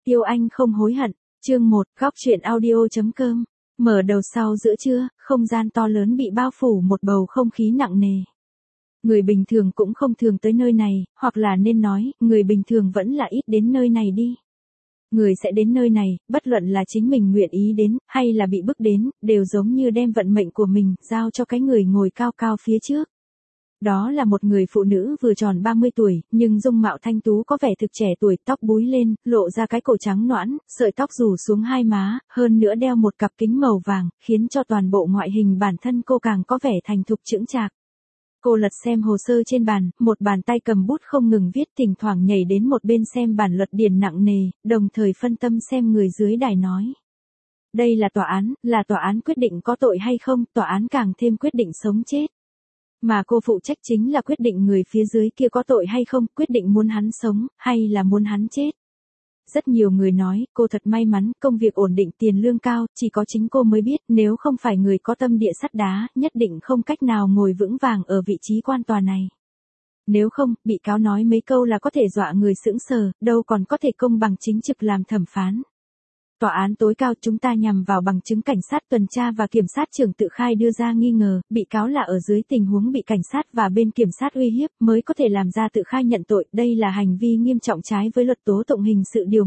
tiêu anh không hối hận. Chương 1, góc truyện audio.com. Mở đầu sau giữa trưa, không gian to lớn bị bao phủ một bầu không khí nặng nề. Người bình thường cũng không thường tới nơi này, hoặc là nên nói, người bình thường vẫn là ít đến nơi này đi. Người sẽ đến nơi này, bất luận là chính mình nguyện ý đến, hay là bị bức đến, đều giống như đem vận mệnh của mình, giao cho cái người ngồi cao cao phía trước. Đó là một người phụ nữ vừa tròn 30 tuổi, nhưng dung mạo thanh tú có vẻ thực trẻ tuổi, tóc búi lên, lộ ra cái cổ trắng nõn, sợi tóc rủ xuống hai má, hơn nữa đeo một cặp kính màu vàng, khiến cho toàn bộ ngoại hình bản thân cô càng có vẻ thành thục chững chạc. Cô lật xem hồ sơ trên bàn, một bàn tay cầm bút không ngừng viết, thỉnh thoảng nhảy đến một bên xem bản luật điển nặng nề, đồng thời phân tâm xem người dưới đài nói. Đây là tòa án quyết định có tội hay không, tòa án càng thêm quyết định sống chết. Mà cô phụ trách chính là quyết định người phía dưới kia có tội hay không, quyết định muốn hắn sống, hay là muốn hắn chết. Rất nhiều người nói, cô thật may mắn, công việc ổn định, tiền lương cao, chỉ có chính cô mới biết, nếu không phải người có tâm địa sắt đá, nhất định không cách nào ngồi vững vàng ở vị trí quan tòa này. Nếu không, bị cáo nói mấy câu là có thể dọa người sững sờ, đâu còn có thể công bằng chính trực làm thẩm phán. Tòa án tối cao chúng ta nhằm vào bằng chứng cảnh sát tuần tra và kiểm sát trưởng tự khai đưa ra nghi ngờ, bị cáo là ở dưới tình huống bị cảnh sát và bên kiểm sát uy hiếp mới có thể làm ra tự khai nhận tội. Đây là hành vi nghiêm trọng trái với luật tố tụng hình sự điều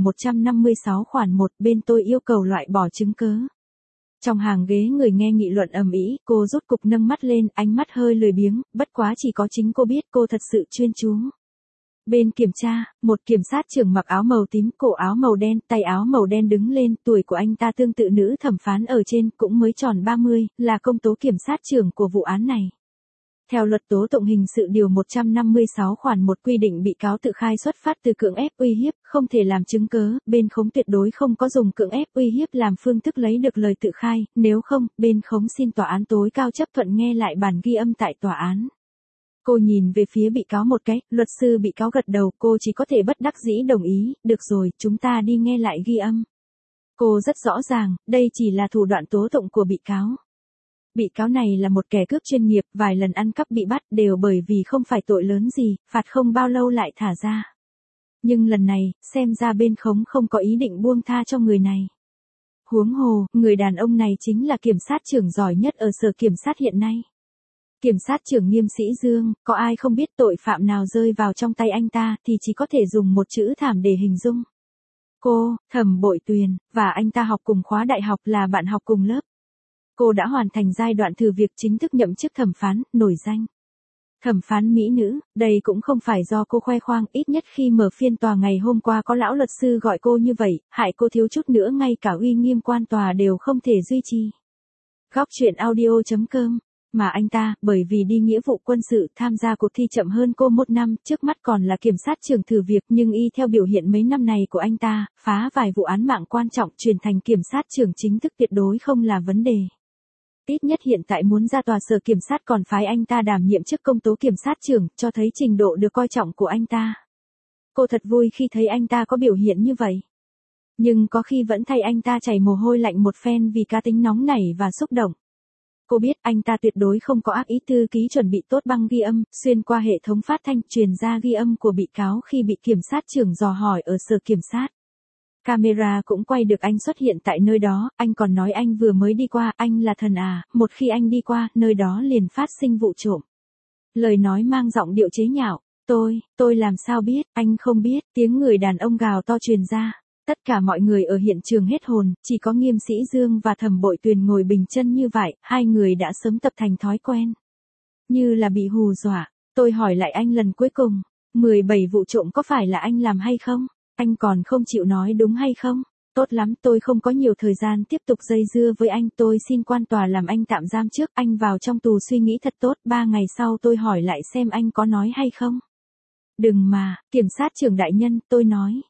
156 khoản 1, bên tôi yêu cầu loại bỏ chứng cớ. Trong hàng ghế người nghe nghị luận ầm ĩ, cô rốt cục nâng mắt lên, ánh mắt hơi lười biếng, bất quá chỉ có chính cô biết cô thật sự chuyên chú. Bên kiểm tra, một kiểm sát trưởng mặc áo màu tím, cổ áo màu đen, tay áo màu đen đứng lên, tuổi của anh ta tương tự nữ thẩm phán ở trên, cũng mới tròn 30, là công tố kiểm sát trưởng của vụ án này. Theo luật tố tụng hình sự điều 156 khoản 1 quy định bị cáo tự khai xuất phát từ cưỡng ép uy hiếp, không thể làm chứng cớ, bên khống tuyệt đối không có dùng cưỡng ép uy hiếp làm phương thức lấy được lời tự khai, nếu không, bên khống xin tòa án tối cao chấp thuận nghe lại bản ghi âm tại tòa án. Cô nhìn về phía bị cáo một cái, luật sư bị cáo gật đầu, cô chỉ có thể bất đắc dĩ đồng ý, được rồi, chúng ta đi nghe lại ghi âm. Cô rất rõ ràng, đây chỉ là thủ đoạn tố tụng của bị cáo. Bị cáo này là một kẻ cướp chuyên nghiệp, vài lần ăn cắp bị bắt đều bởi vì không phải tội lớn gì, phạt không bao lâu lại thả ra. Nhưng lần này, xem ra bên khống không có ý định buông tha cho người này. Huống hồ, người đàn ông này chính là kiểm sát trưởng giỏi nhất ở sở kiểm sát hiện nay. Kiểm sát trưởng Nghiêm Sĩ Dương, có ai không biết tội phạm nào rơi vào trong tay anh ta thì chỉ có thể dùng một chữ thảm để hình dung. Cô, Thẩm Bội Tuyền, và anh ta học cùng khóa đại học, là bạn học cùng lớp. Cô đã hoàn thành giai đoạn thử việc chính thức nhậm chức thẩm phán, nổi danh. Thẩm phán mỹ nữ, đây cũng không phải do cô khoe khoang, ít nhất khi mở phiên tòa ngày hôm qua có lão luật sư gọi cô như vậy, hại cô thiếu chút nữa ngay cả uy nghiêm quan tòa đều không thể duy trì. Góc truyện audio.com. Mà anh ta, bởi vì đi nghĩa vụ quân sự, tham gia cuộc thi chậm hơn cô 1 năm, trước mắt còn là kiểm sát trưởng thử việc, nhưng y theo biểu hiện mấy năm này của anh ta, phá vài vụ án mạng quan trọng, chuyển thành kiểm sát trưởng chính thức tuyệt đối không là vấn đề. Ít nhất hiện tại muốn ra tòa sở kiểm sát còn phái anh ta đảm nhiệm chức công tố kiểm sát trưởng, cho thấy trình độ được coi trọng của anh ta. Cô thật vui khi thấy anh ta có biểu hiện như vậy. Nhưng có khi vẫn thay anh ta chảy mồ hôi lạnh một phen vì cá tính nóng nảy và xúc động. Cô biết anh ta tuyệt đối không có ác ý, thư ký chuẩn bị tốt băng ghi âm, xuyên qua hệ thống phát thanh truyền ra ghi âm của bị cáo khi bị kiểm sát trưởng dò hỏi ở sở kiểm sát. Camera cũng quay được anh xuất hiện tại nơi đó, anh còn nói anh vừa mới đi qua, anh là thần à, một khi anh đi qua, nơi đó liền phát sinh vụ trộm. Lời nói mang giọng điệu chế nhạo, tôi làm sao biết, anh không biết, tiếng người đàn ông gào to truyền ra. Tất cả mọi người ở hiện trường hết hồn, chỉ có Nghiêm Sĩ Dương và Thẩm Bội Tuyền ngồi bình chân như vậy, hai người đã sớm tập thành thói quen. Như là bị hù dọa, tôi hỏi lại anh lần cuối cùng, 17 vụ trộm có phải là anh làm hay không? Anh còn không chịu nói đúng hay không? Tốt lắm, tôi không có nhiều thời gian tiếp tục dây dưa với anh, tôi xin quan tòa làm anh tạm giam trước, anh vào trong tù suy nghĩ thật tốt, 3 ngày sau tôi hỏi lại xem anh có nói hay không. Đừng mà, kiểm sát trưởng đại nhân, tôi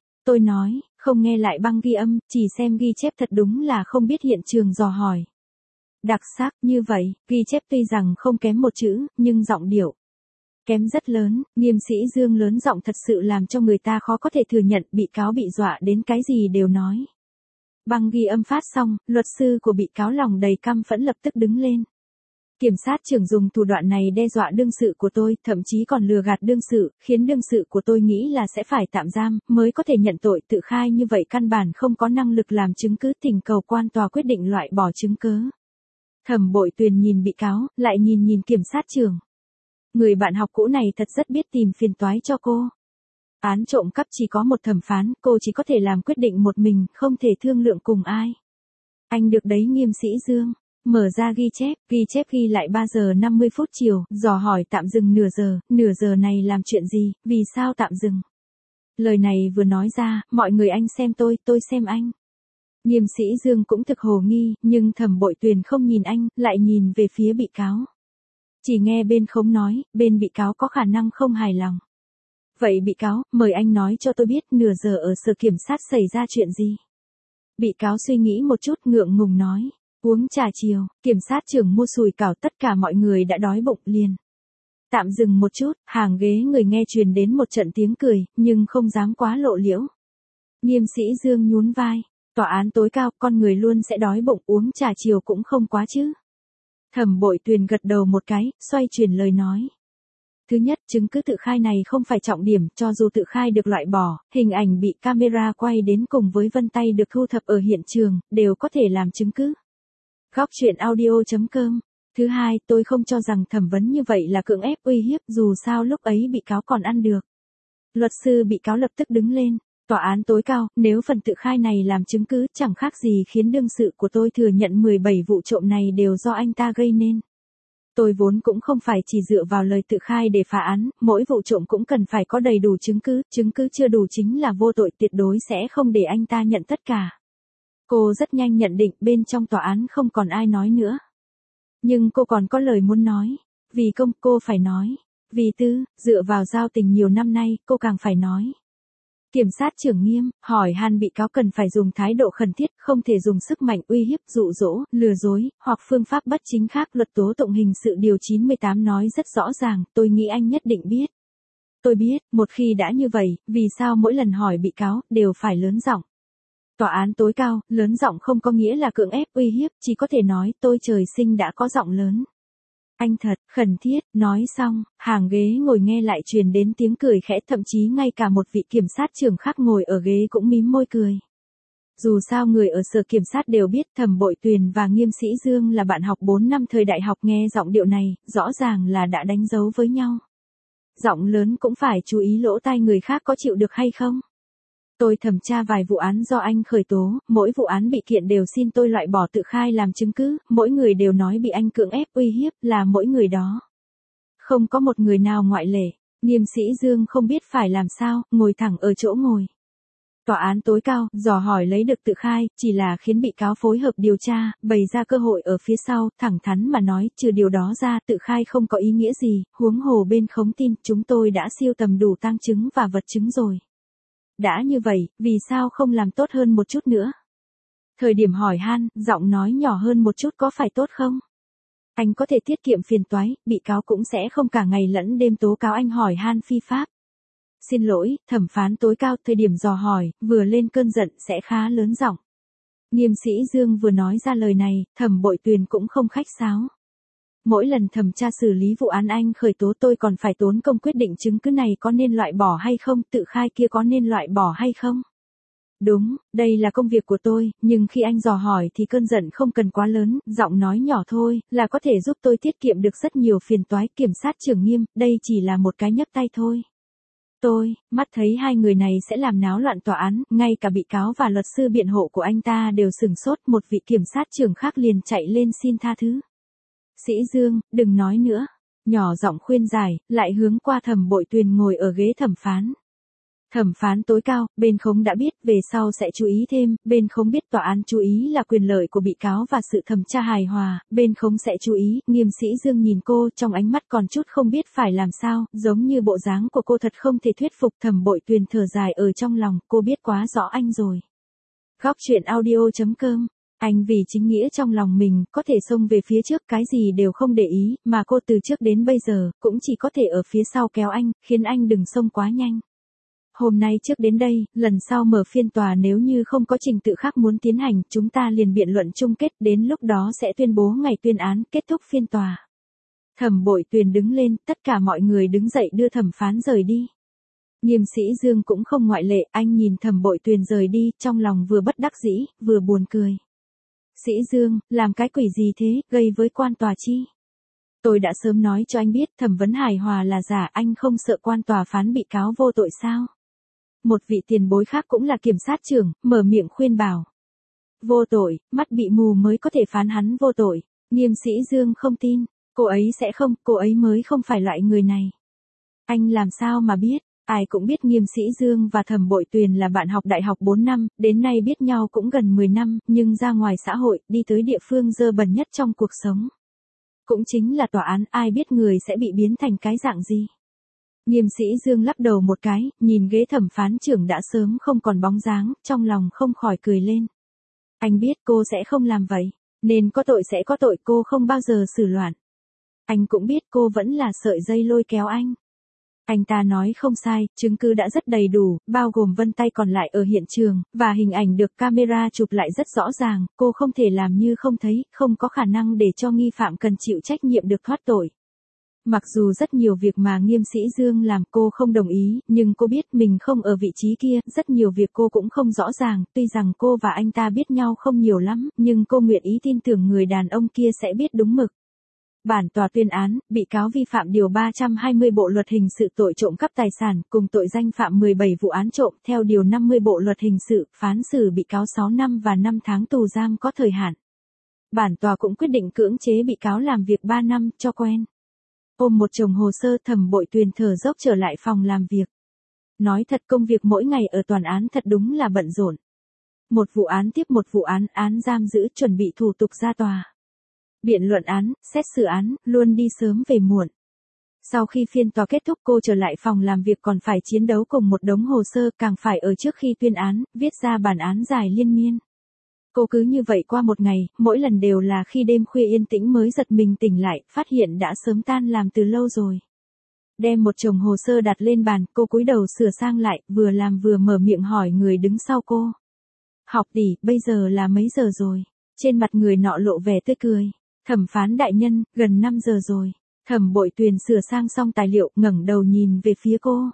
nói, không nghe lại băng ghi âm, chỉ xem ghi chép thật đúng là không biết hiện trường dò hỏi. Đặc sắc, như vậy, ghi chép tuy rằng không kém một chữ, nhưng giọng điệu kém rất lớn, Nghiêm Sĩ Dương lớn giọng thật sự làm cho người ta khó có thể thừa nhận, bị cáo bị dọa đến cái gì đều nói. Băng ghi âm phát xong, luật sư của bị cáo lòng đầy căm phẫn lập tức đứng lên. Kiểm sát trưởng dùng thủ đoạn này đe dọa đương sự của tôi, thậm chí còn lừa gạt đương sự, khiến đương sự của tôi nghĩ là sẽ phải tạm giam, mới có thể nhận tội tự khai như vậy căn bản không có năng lực làm chứng cứ, thỉnh cầu quan tòa quyết định loại bỏ chứng cứ. Thẩm Bội Tuyền nhìn bị cáo, lại nhìn kiểm sát trưởng. Người bạn học cũ này thật rất biết tìm phiền toái cho cô. Án trộm cắp chỉ có một thẩm phán, cô chỉ có thể làm quyết định một mình, không thể thương lượng cùng ai. Anh được đấy Nghiêm Sĩ Dương. Mở ra ghi chép ghi lại 3 giờ 50 phút chiều, dò hỏi tạm dừng nửa giờ này làm chuyện gì, vì sao tạm dừng. Lời này vừa nói ra, mọi người anh xem tôi xem anh. Nghiêm Sĩ Dương cũng thực hồ nghi, nhưng Thẩm Bội Tuyền không nhìn anh, lại nhìn về phía bị cáo. Chỉ nghe bên khống nói, bên bị cáo có khả năng không hài lòng. Vậy bị cáo, mời anh nói cho tôi biết nửa giờ ở sở kiểm sát xảy ra chuyện gì. Bị cáo suy nghĩ một chút ngượng ngùng nói. Uống trà chiều, kiểm sát trưởng mua sủi cảo, tất cả mọi người đã đói bụng liền. Tạm dừng một chút, hàng ghế người nghe truyền đến một trận tiếng cười, nhưng không dám quá lộ liễu. Nghiêm Sĩ Dương nhún vai. Tòa án tối cao, con người luôn sẽ đói bụng, uống trà chiều cũng không quá chứ. Thẩm Bội Tuyền gật đầu một cái, xoay chuyển lời nói. Thứ nhất, chứng cứ tự khai này không phải trọng điểm, cho dù tự khai được loại bỏ, hình ảnh bị camera quay đến cùng với vân tay được thu thập ở hiện trường, đều có thể làm chứng cứ. Góc truyện audio.com. Thứ hai, tôi không cho rằng thẩm vấn như vậy là cưỡng ép uy hiếp, dù sao lúc ấy bị cáo còn ăn được. Luật sư bị cáo lập tức đứng lên. Tòa án tối cao, nếu phần tự khai này làm chứng cứ, chẳng khác gì khiến đương sự của tôi thừa nhận 17 vụ trộm này đều do anh ta gây nên. Tôi vốn cũng không phải chỉ dựa vào lời tự khai để phá án, mỗi vụ trộm cũng cần phải có đầy đủ chứng cứ chưa đủ chính là vô tội, tuyệt đối sẽ không để anh ta nhận tất cả. Cô rất nhanh nhận định bên trong tòa án không còn ai nói nữa. Nhưng cô còn có lời muốn nói. Vì công cô phải nói. Vì tư, dựa vào giao tình nhiều năm nay, cô càng phải nói. Kiểm sát trưởng Nghiêm, hỏi han bị cáo cần phải dùng thái độ khẩn thiết, không thể dùng sức mạnh uy hiếp, dụ dỗ, lừa dối, hoặc phương pháp bất chính khác. Luật tố tụng hình sự điều 98 nói rất rõ ràng, tôi nghĩ anh nhất định biết. Tôi biết, một khi đã như vậy, vì sao mỗi lần hỏi bị cáo, đều phải lớn giọng. Tòa án tối cao, lớn giọng không có nghĩa là cưỡng ép uy hiếp, chỉ có thể nói tôi trời sinh đã có giọng lớn. Anh thật, khẩn thiết, nói xong, hàng ghế ngồi nghe lại truyền đến tiếng cười khẽ, thậm chí ngay cả một vị kiểm sát trưởng khác ngồi ở ghế cũng mím môi cười. Dù sao người ở sở kiểm sát đều biết Thẩm Bội Tuyền và Nghiêm Sĩ Dương là bạn học 4 năm thời đại học, nghe giọng điệu này, rõ ràng là đã đánh dấu với nhau. Giọng lớn cũng phải chú ý lỗ tai người khác có chịu được hay không. Tôi thẩm tra vài vụ án do anh khởi tố, mỗi vụ án bị kiện đều xin tôi loại bỏ tự khai làm chứng cứ, mỗi người đều nói bị anh cưỡng ép uy hiếp, là mỗi người đó. Không có một người nào ngoại lệ. Nghiêm Sĩ Dương không biết phải làm sao, ngồi thẳng ở chỗ ngồi. Tòa án tối cao, dò hỏi lấy được tự khai, chỉ là khiến bị cáo phối hợp điều tra, bày ra cơ hội ở phía sau, thẳng thắn mà nói, trừ điều đó ra, tự khai không có ý nghĩa gì, huống hồ bên khống tin, chúng tôi đã siêu tầm đủ tang chứng và vật chứng rồi. Đã như vậy, vì sao không làm tốt hơn một chút nữa? Thời điểm hỏi han, giọng nói nhỏ hơn một chút có phải tốt không? Anh có thể tiết kiệm phiền toái, bị cáo cũng sẽ không cả ngày lẫn đêm tố cáo anh hỏi han phi pháp. Xin lỗi, thẩm phán tối cao, thời điểm dò hỏi, vừa lên cơn giận sẽ khá lớn giọng. Nghiêm Sĩ Dương vừa nói ra lời này, Thẩm Bội Tuyền cũng không khách sáo. Mỗi lần thẩm tra xử lý vụ án anh khởi tố tôi còn phải tốn công quyết định chứng cứ này có nên loại bỏ hay không, tự khai kia có nên loại bỏ hay không. Đúng, đây là công việc của tôi, nhưng khi anh dò hỏi thì cơn giận không cần quá lớn, giọng nói nhỏ thôi, là có thể giúp tôi tiết kiệm được rất nhiều phiền toái. Kiểm sát trưởng Nghiêm, đây chỉ là một cái nhấc tay thôi. Tôi, mắt thấy hai người này sẽ làm náo loạn tòa án, ngay cả bị cáo và luật sư biện hộ của anh ta đều sửng sốt, một vị kiểm sát trưởng khác liền chạy lên xin tha thứ. Sĩ Dương, đừng nói nữa. Nhỏ giọng khuyên giải, lại hướng qua Thẩm Bội Tuyền ngồi ở ghế thẩm phán. Thẩm phán tối cao, bên khống đã biết, về sau sẽ chú ý thêm, bên khống biết tòa án chú ý là quyền lợi của bị cáo và sự thẩm tra hài hòa, bên khống sẽ chú ý. Nghiêm Sĩ Dương nhìn cô, trong ánh mắt còn chút không biết phải làm sao, giống như bộ dáng của cô thật không thể thuyết phục. Thẩm Bội Tuyền thở dài ở trong lòng, cô biết quá rõ anh rồi. Góc truyện audio.com. Anh vì chính nghĩa trong lòng mình, có thể xông về phía trước, cái gì đều không để ý, mà cô từ trước đến bây giờ, cũng chỉ có thể ở phía sau kéo anh, khiến anh đừng xông quá nhanh. Hôm nay trước đến đây, lần sau mở phiên tòa nếu như không có trình tự khác muốn tiến hành, chúng ta liền biện luận chung kết, đến lúc đó sẽ tuyên bố ngày tuyên án, kết thúc phiên tòa. Thẩm Bội Tuyền đứng lên, tất cả mọi người đứng dậy đưa thẩm phán rời đi. Nghiêm Sĩ Dương cũng không ngoại lệ, anh nhìn Thẩm Bội Tuyền rời đi, trong lòng vừa bất đắc dĩ, vừa buồn cười. Sĩ Dương, làm cái quỷ gì thế, gây với quan tòa chi? Tôi đã sớm nói cho anh biết thẩm vấn hài hòa là giả, anh không sợ quan tòa phán bị cáo vô tội sao? Một vị tiền bối khác cũng là kiểm sát trưởng, mở miệng khuyên bảo. Vô tội, mắt bị mù mới có thể phán hắn vô tội. Nghiêm Sĩ Dương không tin, cô ấy sẽ không, cô ấy mới không phải loại người này. Anh làm sao mà biết, ai cũng biết Nghiêm Sĩ Dương và Thẩm Bội Tuyền là bạn học đại học 4 năm, đến nay biết nhau cũng gần 10 năm, nhưng ra ngoài xã hội, đi tới địa phương dơ bẩn nhất trong cuộc sống. Cũng chính là tòa án, ai biết người sẽ bị biến thành cái dạng gì. Nghiêm Sĩ Dương lắc đầu một cái, nhìn ghế thẩm phán trưởng đã sớm không còn bóng dáng, trong lòng không khỏi cười lên. Anh biết cô sẽ không làm vậy, nên có tội sẽ có tội, cô không bao giờ xử loạn. Anh cũng biết cô vẫn là sợi dây lôi kéo anh. Anh ta nói không sai, chứng cứ đã rất đầy đủ, bao gồm vân tay còn lại ở hiện trường, và hình ảnh được camera chụp lại rất rõ ràng, cô không thể làm như không thấy, không có khả năng để cho nghi phạm cần chịu trách nhiệm được thoát tội. Mặc dù rất nhiều việc mà Nghiêm Sĩ Dương làm cô không đồng ý, nhưng cô biết mình không ở vị trí kia, rất nhiều việc cô cũng không rõ ràng, tuy rằng cô và anh ta biết nhau không nhiều lắm, nhưng cô nguyện ý tin tưởng người đàn ông kia sẽ biết đúng mực. Bản tòa tuyên án, bị cáo vi phạm điều 320 Bộ luật hình sự tội trộm cắp tài sản, cùng tội danh phạm 17 vụ án trộm, theo điều 50 Bộ luật hình sự, phán xử bị cáo 6 năm và 5 tháng tù giam có thời hạn. Bản tòa cũng quyết định cưỡng chế bị cáo làm việc 3 năm, cho quen. Ôm một chồng hồ sơ, Thẩm Bội Tuyền thở dốc trở lại phòng làm việc. Nói thật, công việc mỗi ngày ở tòa án thật đúng là bận rộn. Một vụ án tiếp một vụ án, án giam giữ, chuẩn bị thủ tục ra tòa. Biện luận án, xét xử án, luôn đi sớm về muộn. Sau khi phiên tòa kết thúc, cô trở lại phòng làm việc còn phải chiến đấu cùng một đống hồ sơ, càng phải ở trước khi tuyên án, viết ra bản án dài liên miên. Cô cứ như vậy qua một ngày, mỗi lần đều là khi đêm khuya yên tĩnh mới giật mình tỉnh lại, phát hiện đã sớm tan làm từ lâu rồi. Đem một chồng hồ sơ đặt lên bàn, cô cúi đầu sửa sang lại, vừa làm vừa mở miệng hỏi người đứng sau cô. Học tỷ, bây giờ là mấy giờ rồi? Trên mặt người nọ lộ vẻ tươi cười. Thẩm phán đại nhân, gần 5 giờ rồi. Thẩm Bội Tuyền sửa sang xong tài liệu, ngẩng đầu nhìn về phía cô.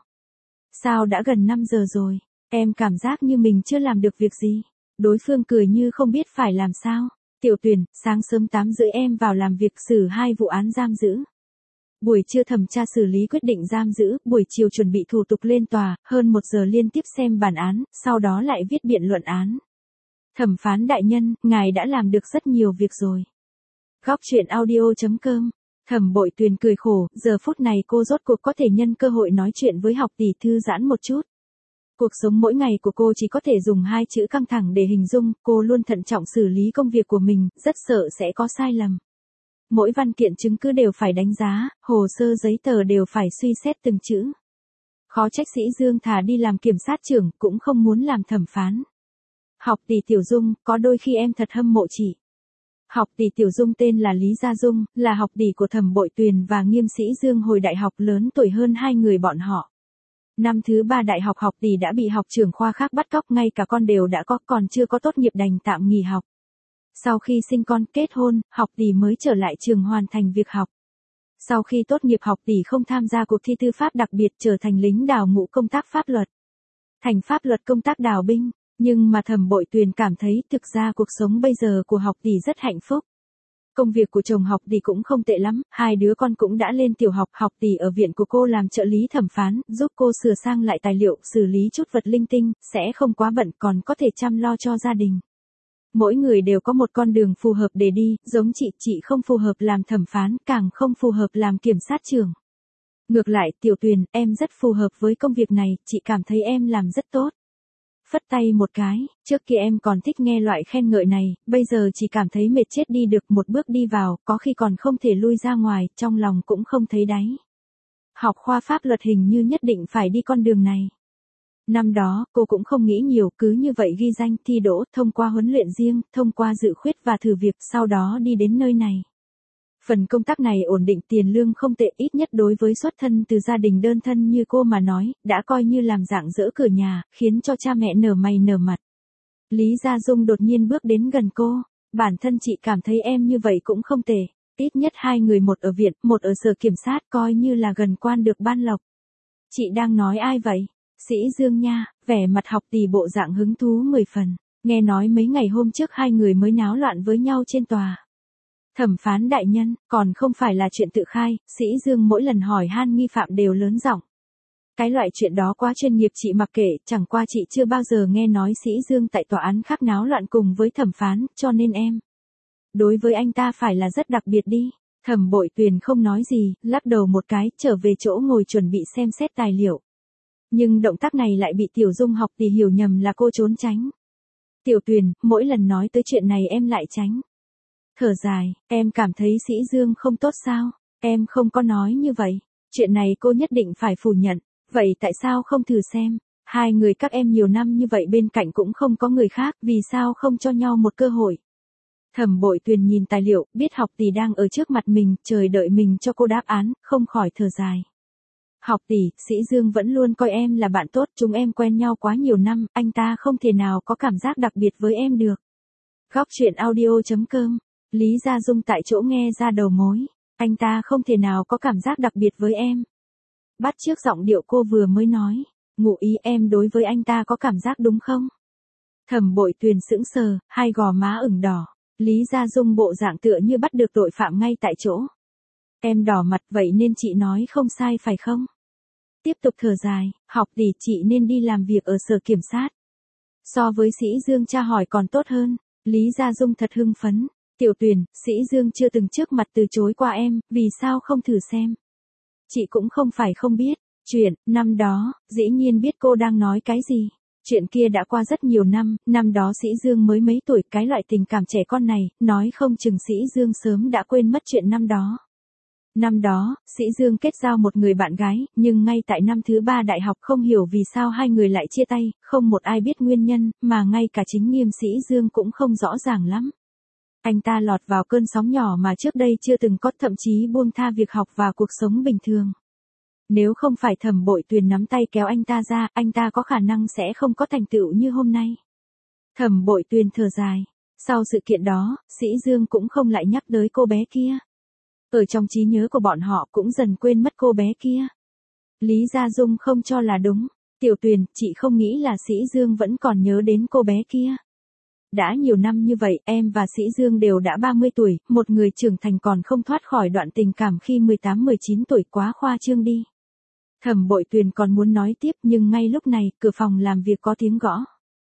Sao đã gần 5 giờ rồi? Em cảm giác như mình chưa làm được việc gì. Đối phương cười như không biết phải làm sao. Tiểu Tuyền, sáng sớm 8:30 em vào làm việc xử 2 vụ án giam giữ. Buổi trưa thẩm tra xử lý quyết định giam giữ, buổi chiều chuẩn bị thủ tục lên tòa, hơn 1 giờ liên tiếp xem bản án, sau đó lại viết biện luận án. Thẩm phán đại nhân, ngài đã làm được rất nhiều việc rồi. Góc truyện audio.com. Thẩm Bội Tuyền cười khổ, giờ phút này cô rốt cuộc có thể nhân cơ hội nói chuyện với học tỷ thư giãn một chút. Cuộc sống mỗi ngày của cô chỉ có thể dùng 2 chữ căng thẳng để hình dung, cô luôn thận trọng xử lý công việc của mình, rất sợ sẽ có sai lầm. Mỗi văn kiện chứng cứ đều phải đánh giá, hồ sơ giấy tờ đều phải suy xét từng chữ. Khó trách Sĩ Dương thà đi làm kiểm sát trưởng, cũng không muốn làm thẩm phán. Học tỷ Tiểu Dung, có đôi khi em thật hâm mộ chị. Học tỷ Tiểu Dung tên là Lý Gia Dung, là học tỷ của Thẩm Bội Tuyền và Nghiêm Sĩ Dương hồi đại học, lớn tuổi hơn hai người bọn họ. Năm thứ 3 đại học, học tỷ đã bị học trưởng khoa khác bắt cóc, ngay cả con đều đã có, còn chưa có tốt nghiệp đành tạm nghỉ học. Sau khi sinh con, kết hôn, học tỷ mới trở lại trường hoàn thành việc học. Sau khi tốt nghiệp, học tỷ không tham gia cuộc thi tư pháp đặc biệt, trở thành lính đào ngũ công tác pháp luật. Thành pháp luật công tác đào binh. Nhưng mà Thẩm Bội Tuyền cảm thấy thực ra cuộc sống bây giờ của học tỷ rất hạnh phúc. Công việc của chồng học tỷ cũng không tệ lắm, 2 đứa con cũng đã lên tiểu học, học tỷ ở viện của cô làm trợ lý thẩm phán, giúp cô sửa sang lại tài liệu, xử lý chút vật linh tinh, sẽ không quá bận, còn có thể chăm lo cho gia đình. Mỗi người đều có một con đường phù hợp để đi, giống chị không phù hợp làm thẩm phán, càng không phù hợp làm kiểm sát trưởng. Ngược lại, Tiểu Tuyền, em rất phù hợp với công việc này, chị cảm thấy em làm rất tốt. Phất tay một cái, trước kia em còn thích nghe loại khen ngợi này, bây giờ chỉ cảm thấy mệt chết đi được, một bước đi vào, có khi còn không thể lui ra ngoài, trong lòng cũng không thấy đáy. Học khoa pháp luật hình như nhất định phải đi con đường này. Năm đó, cô cũng không nghĩ nhiều, cứ như vậy ghi danh, thi đỗ, thông qua huấn luyện riêng, thông qua dự khuyết và thử việc, sau đó đi đến nơi này. Phần công tác này ổn định, tiền lương không tệ, ít nhất đối với xuất thân từ gia đình đơn thân như cô mà nói, đã coi như làm rạng rỡ cửa nhà, khiến cho cha mẹ nở mày nở mặt. Lý Gia Dung đột nhiên bước đến gần cô, bản thân chị cảm thấy em như vậy cũng không tệ. Ít nhất hai người, một ở viện, một ở sở kiểm sát, coi như là gần quan được ban lộc. Chị đang nói ai vậy? Sĩ Dương nha, vẻ mặt học tỷ bộ dạng hứng thú 10 phần. Nghe nói mấy ngày hôm trước hai người mới náo loạn với nhau trên tòa. Thẩm phán đại nhân, còn không phải là chuyện tự khai, Sĩ Dương mỗi lần hỏi han nghi phạm đều lớn giọng. Cái loại chuyện đó quá chuyên nghiệp chị mặc kệ, chẳng qua chị chưa bao giờ nghe nói Sĩ Dương tại tòa án khác náo loạn cùng với thẩm phán, cho nên em. Đối với anh ta phải là rất đặc biệt đi. Thẩm Bội Tuyền không nói gì, lắc đầu một cái, trở về chỗ ngồi chuẩn bị xem xét tài liệu. Nhưng động tác này lại bị Tiểu Dung học tỷ hiểu nhầm là cô trốn tránh. Tiểu Tuyền, mỗi lần nói tới chuyện này em lại tránh. Thở dài, em cảm thấy Sĩ Dương không tốt sao? Em không có nói như vậy. Chuyện này cô nhất định phải phủ nhận. Vậy tại sao không thử xem? Hai người các em nhiều năm như vậy bên cạnh cũng không có người khác, vì sao không cho nhau một cơ hội? Thẩm Bội Tuyền nhìn tài liệu, biết học tỷ đang ở trước mặt mình, chờ đợi mình cho cô đáp án, không khỏi thở dài. Học tỷ, Sĩ Dương vẫn luôn coi em là bạn tốt, chúng em quen nhau quá nhiều năm, anh ta không thể nào có cảm giác đặc biệt với em được. Góc truyện audio.com, Lý Gia Dung tại chỗ nghe ra đầu mối, anh ta không thể nào có cảm giác đặc biệt với em. Bắt chước giọng điệu cô vừa mới nói, ngụ ý em đối với anh ta có cảm giác đúng không? Thẩm Bội Tuyền sững sờ, hai gò má ửng đỏ. Lý Gia Dung bộ dạng tựa như bắt được tội phạm ngay tại chỗ. Em đỏ mặt vậy nên chị nói không sai phải không? Tiếp tục thở dài, học tỷ chị nên đi làm việc ở sở kiểm sát. So với Sĩ Dương tra hỏi còn tốt hơn. Lý Gia Dung thật hưng phấn. Tiểu Tuyền, Sĩ Dương chưa từng trước mặt từ chối qua em, vì sao không thử xem? Chị cũng không phải không biết. Chuyện, năm đó, dĩ nhiên biết cô đang nói cái gì. Chuyện kia đã qua rất nhiều năm đó Sĩ Dương mới mấy tuổi, cái loại tình cảm trẻ con này, nói không chừng Sĩ Dương sớm đã quên mất chuyện năm đó. Năm đó, Sĩ Dương kết giao một người bạn gái, nhưng ngay tại năm thứ 3 đại học không hiểu vì sao hai người lại chia tay, không một ai biết nguyên nhân, mà ngay cả chính Nghiêm Sĩ Dương cũng không rõ ràng lắm. Anh ta lọt vào cơn sóng nhỏ mà trước đây chưa từng có, thậm chí buông tha việc học và cuộc sống bình thường. Nếu không phải Thẩm Bội Tuyền nắm tay kéo anh ta ra, anh ta có khả năng sẽ không có thành tựu như hôm nay. Thẩm Bội Tuyền thở dài. Sau sự kiện đó, Sĩ Dương cũng không lại nhắc tới cô bé kia. Ở trong trí nhớ của bọn họ cũng dần quên mất cô bé kia. Lý Gia Dung không cho là đúng. Tiểu Tuyền, chị không nghĩ là Sĩ Dương vẫn còn nhớ đến cô bé kia. Đã nhiều năm như vậy, em và Sĩ Dương đều đã 30 tuổi, một người trưởng thành còn không thoát khỏi đoạn tình cảm khi 18-19 tuổi, quá khoa trương đi. Thẩm Bội Tuyền còn muốn nói tiếp nhưng ngay lúc này, cửa phòng làm việc có tiếng gõ.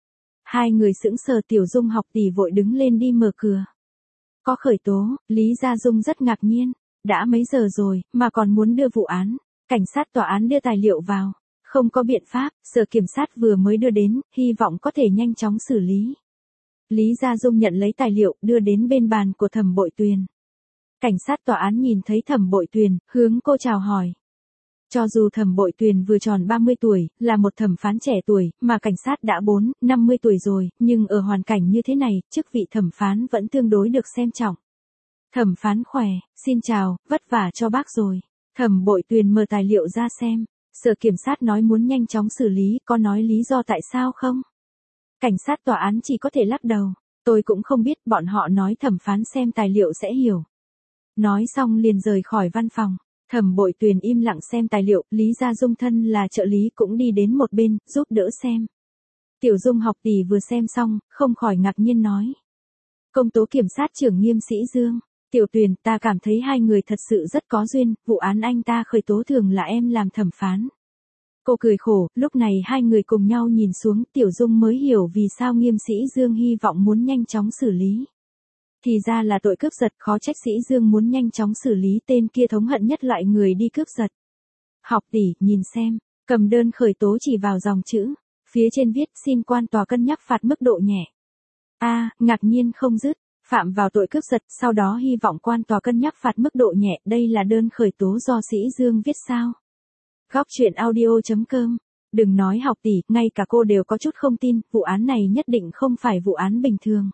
Hai người sững sờ, Tiểu Dung học tỷ vội đứng lên đi mở cửa. Có khởi tố, Lý Gia Dung rất ngạc nhiên. Đã mấy giờ rồi, mà còn muốn đưa vụ án. Cảnh sát tòa án đưa tài liệu vào. Không có biện pháp, sở kiểm sát vừa mới đưa đến, hy vọng có thể nhanh chóng xử lý. Lý Gia Dung nhận lấy tài liệu, đưa đến bên bàn của Thẩm Bội Tuyền. Cảnh sát tòa án nhìn thấy Thẩm Bội Tuyền, hướng cô chào hỏi. Cho dù Thẩm Bội Tuyền vừa tròn 30 tuổi, là một thẩm phán trẻ tuổi, mà cảnh sát đã 50 tuổi rồi, nhưng ở hoàn cảnh như thế này, chức vị thẩm phán vẫn tương đối được xem trọng. Thẩm phán khỏe, xin chào, vất vả cho bác rồi. Thẩm Bội Tuyền mở tài liệu ra xem. Sở kiểm sát nói muốn nhanh chóng xử lý, có nói lý do tại sao không? Cảnh sát tòa án chỉ có thể lắc đầu. Tôi cũng không biết, bọn họ nói thẩm phán xem tài liệu sẽ hiểu. Nói xong liền rời khỏi văn phòng. Thẩm Bội Tuyền im lặng xem tài liệu, Lý Gia Dung thân là trợ lý cũng đi đến một bên, giúp đỡ xem. Tiểu Dung học tỷ vừa xem xong, không khỏi ngạc nhiên nói. Công tố kiểm sát trưởng Nghiêm Sĩ Dương. Tiểu Tuyền, ta cảm thấy hai người thật sự rất có duyên, vụ án anh ta khởi tố thường là em làm thẩm phán. Cô cười khổ, lúc này hai người cùng nhau nhìn xuống, Tiểu Dung mới hiểu vì sao Nghiêm Sĩ Dương hy vọng muốn nhanh chóng xử lý. Thì ra là tội cướp giật, khó trách Sĩ Dương muốn nhanh chóng xử lý, tên kia thống hận nhất loại người đi cướp giật. Học tỷ, nhìn xem, cầm đơn khởi tố chỉ vào dòng chữ, phía trên viết xin quan tòa cân nhắc phạt mức độ nhẹ. Ngạc nhiên không dứt, phạm vào tội cướp giật, sau đó hy vọng quan tòa cân nhắc phạt mức độ nhẹ, đây là đơn khởi tố do Sĩ Dương viết sao? Góc truyện audio.com. Đừng nói học tỷ, ngay cả cô đều có chút không tin, vụ án này nhất định không phải vụ án bình thường.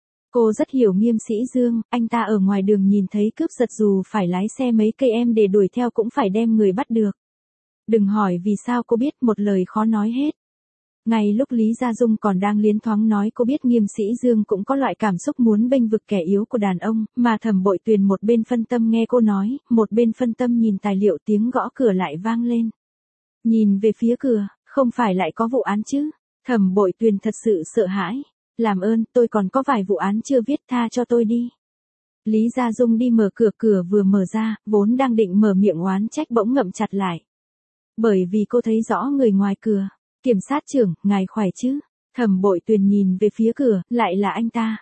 Cô rất hiểu Nghiêm Sĩ Dương, anh ta ở ngoài đường nhìn thấy cướp giật dù phải lái xe mấy cây em để đuổi theo cũng phải đem người bắt được. Đừng hỏi vì sao cô biết, một lời khó nói hết. Ngay lúc Lý Gia Dung còn đang liến thoáng nói cô biết Nghiêm Sĩ Dương cũng có loại cảm xúc muốn bênh vực kẻ yếu của đàn ông, mà Thẩm Bội Tuyền một bên phân tâm nghe cô nói, một bên phân tâm nhìn tài liệu, tiếng gõ cửa lại vang lên. Nhìn về phía cửa, không phải lại có vụ án chứ? Thẩm Bội Tuyền thật sự sợ hãi. Làm ơn, tôi còn có vài vụ án chưa viết, tha cho tôi đi. Lý Gia Dung đi mở cửa, cửa vừa mở ra, vốn đang định mở miệng oán trách bỗng ngậm chặt lại. Bởi vì cô thấy rõ người ngoài cửa. Kiểm sát trưởng, ngài khỏe chứ? Thẩm Bội Tuyền nhìn về phía cửa, lại là anh ta.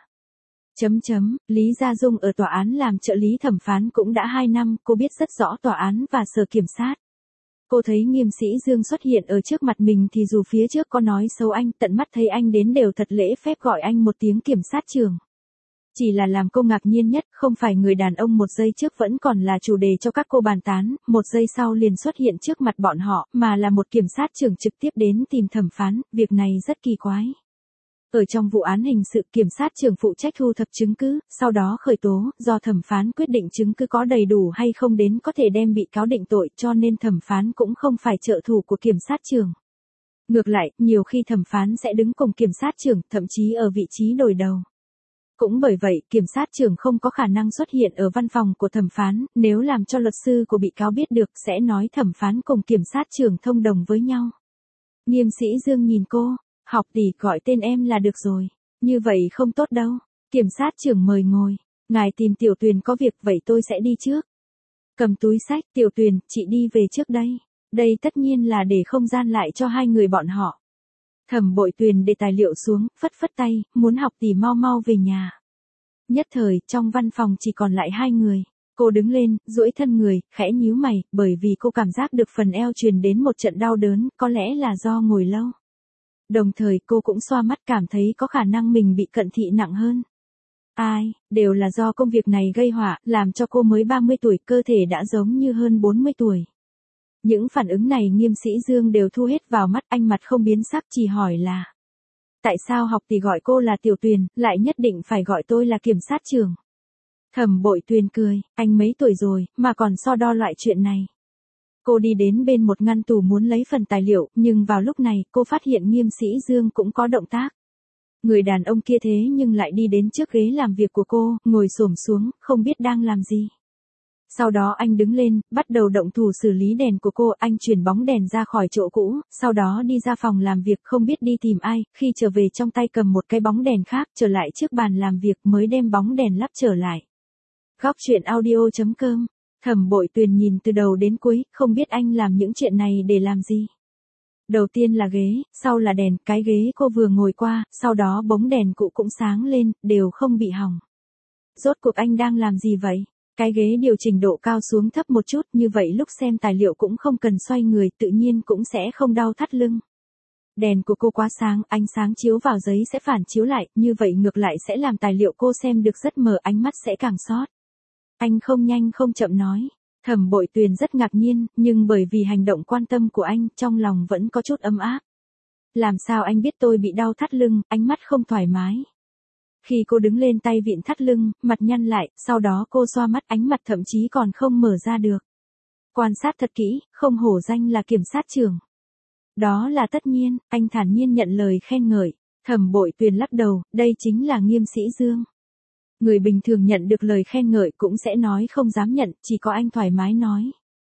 Lý Gia Dung ở tòa án làm trợ lý thẩm phán cũng đã 2 năm, cô biết rất rõ tòa án và sở kiểm sát. Cô thấy Nghiêm Sĩ Dương xuất hiện ở trước mặt mình thì dù phía trước có nói xấu anh, tận mắt thấy anh đến đều thật lễ phép gọi anh một tiếng kiểm sát trưởng. Chỉ là làm cô ngạc nhiên nhất, không phải người đàn ông một giây trước vẫn còn là chủ đề cho các cô bàn tán, một giây sau liền xuất hiện trước mặt bọn họ, mà là một kiểm sát trưởng trực tiếp đến tìm thẩm phán, việc này rất kỳ quái. Ở trong vụ án hình sự, kiểm sát trưởng phụ trách thu thập chứng cứ, sau đó khởi tố, do thẩm phán quyết định chứng cứ có đầy đủ hay không đến có thể đem bị cáo định tội, cho nên thẩm phán cũng không phải trợ thủ của kiểm sát trưởng. Ngược lại, nhiều khi thẩm phán sẽ đứng cùng kiểm sát trưởng, thậm chí ở vị trí đối đầu. Cũng bởi vậy, kiểm sát trưởng không có khả năng xuất hiện ở văn phòng của thẩm phán, nếu làm cho luật sư của bị cáo biết được sẽ nói thẩm phán cùng kiểm sát trưởng thông đồng với nhau. Nghiêm Sĩ Dương nhìn cô, học tỷ gọi tên em là được rồi, như vậy không tốt đâu. Kiểm sát trưởng mời ngồi, ngài tìm Tiểu Tuyền có việc, vậy tôi sẽ đi trước. Cầm túi sách, Tiểu Tuyền, chị đi về trước đây. Đây tất nhiên là để không gian lại cho hai người bọn họ. Thẩm Bội Tuyền để tài liệu xuống, phất phất tay, muốn học tỷ mau mau về nhà. Nhất thời, trong văn phòng chỉ còn lại 2 người. Cô đứng lên, duỗi thân người, khẽ nhíu mày, bởi vì cô cảm giác được phần eo truyền đến một trận đau đớn, có lẽ là do ngồi lâu. Đồng thời cô cũng xoa mắt cảm thấy có khả năng mình bị cận thị nặng hơn. Đều là do công việc này gây họa, làm cho cô mới 30 tuổi, cơ thể đã giống như hơn 40 tuổi. Những phản ứng này Nghiêm Sĩ Dương đều thu hết vào mắt, anh mặt không biến sắc, chỉ hỏi là: tại sao học tỷ gọi cô là Tiểu Tuyền, lại nhất định phải gọi tôi là kiểm sát trưởng? Thẩm Bội Tuyền cười, anh mấy tuổi rồi, mà còn so đo loại chuyện này. Cô đi đến bên một ngăn tủ muốn lấy phần tài liệu, nhưng vào lúc này, cô phát hiện Nghiêm Sĩ Dương cũng có động tác. Người đàn ông kia thế nhưng lại đi đến trước ghế làm việc của cô, ngồi xổm xuống, không biết đang làm gì. Sau đó anh đứng lên, bắt đầu động thủ xử lý đèn của cô, anh chuyển bóng đèn ra khỏi chỗ cũ, sau đó đi ra phòng làm việc không biết đi tìm ai, khi trở về trong tay cầm một cái bóng đèn khác, trở lại trước bàn làm việc mới đem bóng đèn lắp trở lại. Góc truyện audio.com. Thẩm Bội Tuyền nhìn từ đầu đến cuối, không biết anh làm những chuyện này để làm gì. Đầu tiên là ghế, sau là đèn, cái ghế cô vừa ngồi qua, sau đó bóng đèn cũ cũng sáng lên, đều không bị hỏng. Rốt cuộc anh đang làm gì vậy? Cái ghế điều chỉnh độ cao xuống thấp một chút, như vậy lúc xem tài liệu cũng không cần xoay người, tự nhiên cũng sẽ không đau thắt lưng. Đèn của cô quá sáng, ánh sáng chiếu vào giấy sẽ phản chiếu lại, như vậy ngược lại sẽ làm tài liệu cô xem được rất mờ, ánh mắt sẽ càng sót. Anh không nhanh không chậm nói. Thẩm Bội Tuyền rất ngạc nhiên, nhưng bởi vì hành động quan tâm của anh, trong lòng vẫn có chút ấm áp. Làm sao anh biết tôi bị đau thắt lưng, ánh mắt không thoải mái. Khi cô đứng lên tay vịn thắt lưng, mặt nhăn lại, sau đó cô xoa mắt, ánh mặt thậm chí còn không mở ra được. Quan sát thật kỹ, không hổ danh là kiểm sát trưởng. Đó là tất nhiên, anh thản nhiên nhận lời khen ngợi. Thẩm Bội Tuyền lắc đầu, đây chính là Nghiêm Sĩ Dương. Người bình thường nhận được lời khen ngợi cũng sẽ nói không dám nhận, chỉ có anh thoải mái nói.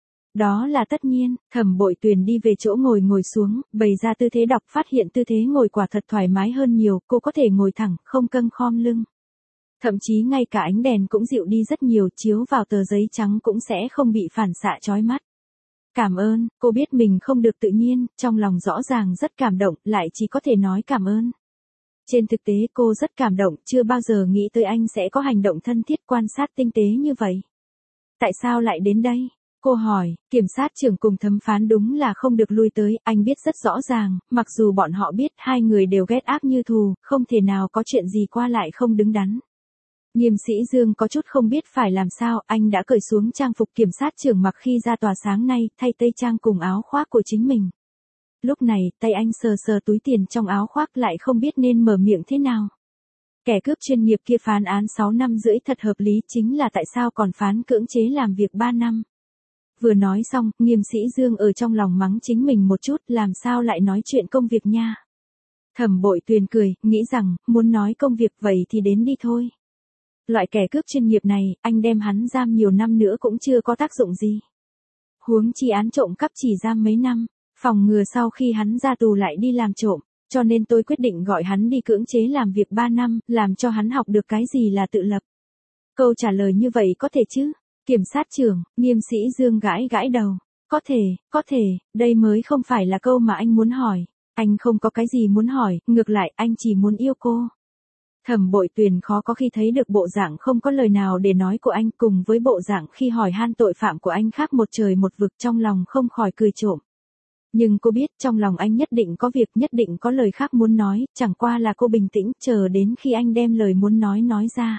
Đó là tất nhiên. Thẩm Bội Tuyền đi về chỗ ngồi xuống, bày ra tư thế đọc, phát hiện tư thế ngồi quả thật thoải mái hơn nhiều, cô có thể ngồi thẳng, không căng khom lưng. Thậm chí ngay cả ánh đèn cũng dịu đi rất nhiều, chiếu vào tờ giấy trắng cũng sẽ không bị phản xạ chói mắt. Cảm ơn, cô biết mình không được tự nhiên, trong lòng rõ ràng rất cảm động, lại chỉ có thể nói cảm ơn. Trên thực tế cô rất cảm động, chưa bao giờ nghĩ tới anh sẽ có hành động thân thiết quan sát tinh tế như vậy. Tại sao lại đến đây? Cô hỏi, kiểm sát trưởng cùng thẩm phán đúng là không được lui tới, anh biết rất rõ ràng, mặc dù bọn họ biết hai người đều ghét ác như thù, không thể nào có chuyện gì qua lại không đứng đắn. Nghiêm Sĩ Dương có chút không biết phải làm sao, anh đã cởi xuống trang phục kiểm sát trưởng mặc khi ra tòa sáng nay, thay tây trang cùng áo khoác của chính mình. Lúc này, tay anh sờ sờ túi tiền trong áo khoác lại không biết nên mở miệng thế nào. Kẻ cướp chuyên nghiệp kia phán án 6 năm rưỡi thật hợp lý, chính là tại sao còn phán cưỡng chế làm việc 3 năm. Vừa nói xong, Nghiêm Sĩ Dương ở trong lòng mắng chính mình một chút, làm sao lại nói chuyện công việc nha. Thẩm Bội Tuyền cười, nghĩ rằng, muốn nói công việc vậy thì đến đi thôi. Loại kẻ cướp chuyên nghiệp này, anh đem hắn giam nhiều năm nữa cũng chưa có tác dụng gì. Huống chi án trộm cắp chỉ giam mấy năm, phòng ngừa sau khi hắn ra tù lại đi làm trộm, cho nên tôi quyết định gọi hắn đi cưỡng chế làm việc 3 năm, làm cho hắn học được cái gì là tự lập. Câu trả lời như vậy có thể chứ? Kiểm sát trưởng, Nghiêm Sĩ Dương gãi gãi đầu. Có thể, đây mới không phải là câu mà anh muốn hỏi. Anh không có cái gì muốn hỏi, ngược lại anh chỉ muốn yêu cô. Thẩm Bội Tuyền khó có khi thấy được bộ dạng không có lời nào để nói của anh cùng với bộ dạng khi hỏi han tội phạm của anh khác một trời một vực, trong lòng không khỏi cười trộm. Nhưng cô biết trong lòng anh nhất định có việc, nhất định có lời khác muốn nói, chẳng qua là cô bình tĩnh chờ đến khi anh đem lời muốn nói ra.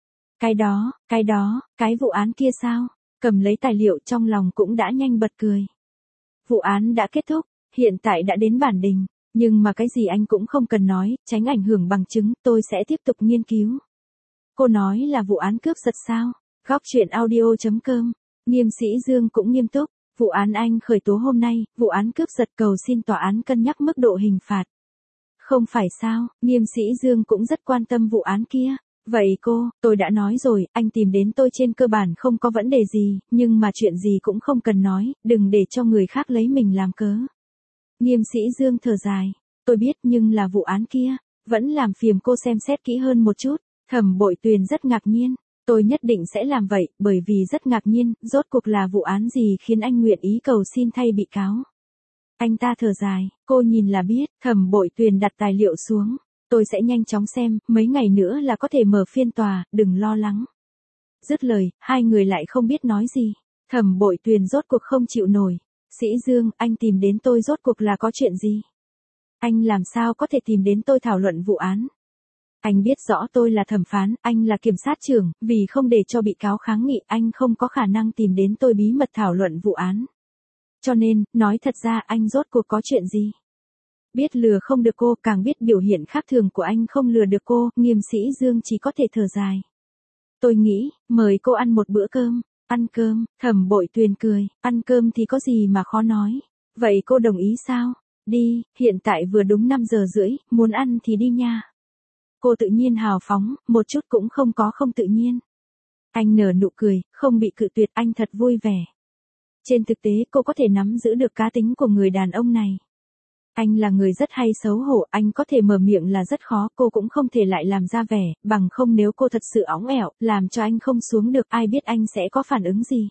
Cái vụ án kia sao? Cầm lấy tài liệu trong lòng cũng đã nhanh bật cười. Vụ án đã kết thúc, hiện tại đã đến bản đình, nhưng mà cái gì anh cũng không cần nói, tránh ảnh hưởng bằng chứng, tôi sẽ tiếp tục nghiên cứu. Cô nói là vụ án cướp giật sao? Góc truyện audio.com, Nghiêm Sĩ Dương cũng nghiêm túc, vụ án anh khởi tố hôm nay, vụ án cướp giật, cầu xin tòa án cân nhắc mức độ hình phạt. Không phải sao, Nghiêm Sĩ Dương cũng rất quan tâm vụ án kia. Vậy tôi đã nói rồi, anh tìm đến tôi trên cơ bản không có vấn đề gì, nhưng mà chuyện gì cũng không cần nói, đừng để cho người khác lấy mình làm cớ. Nghiêm Sĩ Dương thở dài, tôi biết nhưng là vụ án kia, vẫn làm phiền cô xem xét kỹ hơn một chút. Thẩm Bội Tuyền rất ngạc nhiên, tôi nhất định sẽ làm vậy, bởi vì rất ngạc nhiên, rốt cuộc là vụ án gì khiến anh nguyện ý cầu xin thay bị cáo. Anh ta thở dài, cô nhìn là biết. Thẩm Bội Tuyền đặt tài liệu xuống. Tôi sẽ nhanh chóng xem, mấy ngày nữa là có thể mở phiên tòa, đừng lo lắng. Dứt lời, hai người lại không biết nói gì. Thẩm Bội Tuyền rốt cuộc không chịu nổi. Sĩ Dương, anh tìm đến tôi rốt cuộc là có chuyện gì? Anh làm sao có thể tìm đến tôi thảo luận vụ án? Anh biết rõ tôi là thẩm phán, anh là kiểm sát trưởng, vì không để cho bị cáo kháng nghị, anh không có khả năng tìm đến tôi bí mật thảo luận vụ án. Cho nên, nói thật ra anh rốt cuộc có chuyện gì? Biết lừa không được cô, càng biết biểu hiện khác thường của anh không lừa được cô, Nghiêm Sĩ Dương chỉ có thể thở dài. Tôi nghĩ, mời cô ăn một bữa cơm. Ăn cơm? Thẩm Bội Tuyền cười, ăn cơm thì có gì mà khó nói. Vậy cô đồng ý sao? Đi, hiện tại vừa đúng 5 giờ rưỡi, muốn ăn thì đi nha. Cô tự nhiên hào phóng, một chút cũng không có không tự nhiên. Anh nở nụ cười, không bị cự tuyệt, anh thật vui vẻ. Trên thực tế cô có thể nắm giữ được cá tính của người đàn ông này. Anh là người rất hay xấu hổ, anh có thể mở miệng là rất khó, cô cũng không thể lại làm ra vẻ, bằng không nếu cô thật sự óng ẻo, làm cho anh không xuống được, ai biết anh sẽ có phản ứng gì.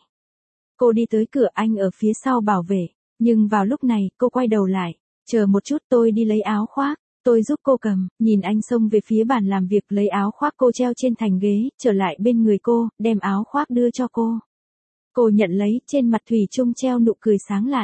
Cô đi tới cửa, anh ở phía sau bảo vệ, nhưng vào lúc này, cô quay đầu lại, chờ một chút, tôi đi lấy áo khoác, tôi giúp cô cầm, nhìn anh xông về phía bàn làm việc lấy áo khoác cô treo trên thành ghế, trở lại bên người cô, đem áo khoác đưa cho cô. Cô nhận lấy, trên mặt thủy chung treo nụ cười sáng lạn.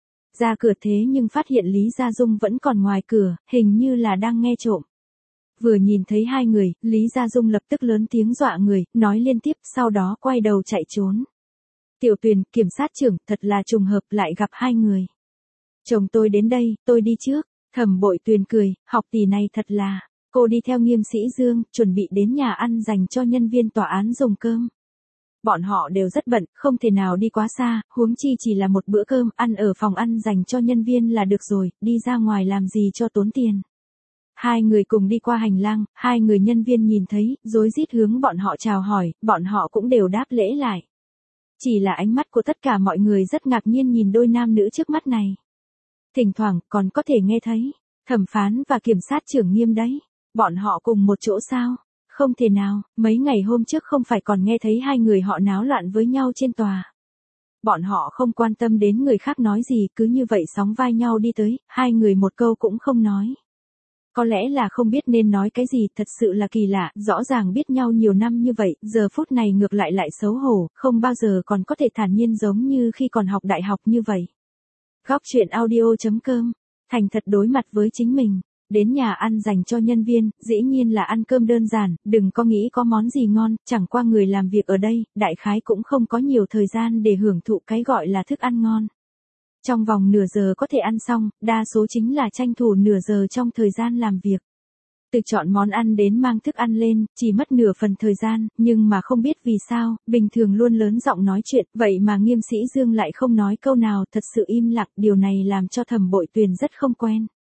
Ra cửa thế nhưng phát hiện Lý Gia Dung vẫn còn ngoài cửa, hình như là đang nghe trộm. Vừa nhìn thấy hai người, Lý Gia Dung lập tức lớn tiếng dọa người, nói liên tiếp, sau đó quay đầu chạy trốn. Tiểu Tuyền, kiểm sát trưởng, thật là trùng hợp lại gặp hai người. Chồng tôi đến đây, tôi đi trước. Thẩm Bội Tuyền cười, học tỷ này thật là. Cô đi theo Nghiêm Sĩ Dương, chuẩn bị đến nhà ăn dành cho nhân viên tòa án dùng cơm. Bọn họ đều rất bận, không thể nào đi quá xa, huống chi chỉ là một bữa cơm, ăn ở phòng ăn dành cho nhân viên là được rồi, đi ra ngoài làm gì cho tốn tiền. Hai người cùng đi qua hành lang, hai người nhân viên nhìn thấy, rối rít hướng bọn họ chào hỏi, bọn họ cũng đều đáp lễ lại. Chỉ là ánh mắt của tất cả mọi người rất ngạc nhiên nhìn đôi nam nữ trước mắt này. Thỉnh thoảng, còn có thể nghe thấy, thẩm phán và kiểm sát trưởng Nghiêm đấy, bọn họ cùng một chỗ sao? Không thể nào, mấy ngày hôm trước không phải còn nghe thấy hai người họ náo loạn với nhau trên tòa. Bọn họ không quan tâm đến người khác nói gì, cứ như vậy sóng vai nhau đi tới, hai người một câu cũng không nói. Có lẽ là không biết nên nói cái gì, thật sự là kỳ lạ, rõ ràng biết nhau nhiều năm như vậy, giờ phút này ngược lại xấu hổ, không bao giờ còn có thể thản nhiên giống như khi còn học đại học như vậy. Góc truyện audio.com, thành thật đối mặt với chính mình. Đến nhà ăn dành cho nhân viên, dĩ nhiên là ăn cơm đơn giản, đừng có nghĩ có món gì ngon, chẳng qua người làm việc ở đây, đại khái cũng không có nhiều thời gian để hưởng thụ cái gọi là thức ăn ngon. Trong vòng nửa giờ có thể ăn xong, đa số chính là tranh thủ nửa giờ trong thời gian làm việc. Từ chọn món ăn đến mang thức ăn lên, chỉ mất nửa phần thời gian, nhưng mà không biết vì sao, bình thường luôn lớn giọng nói chuyện, vậy mà Nghiêm Sĩ Dương lại không nói câu nào, thật sự im lặng, điều này làm cho Thẩm Bội Tuyền rất không quen.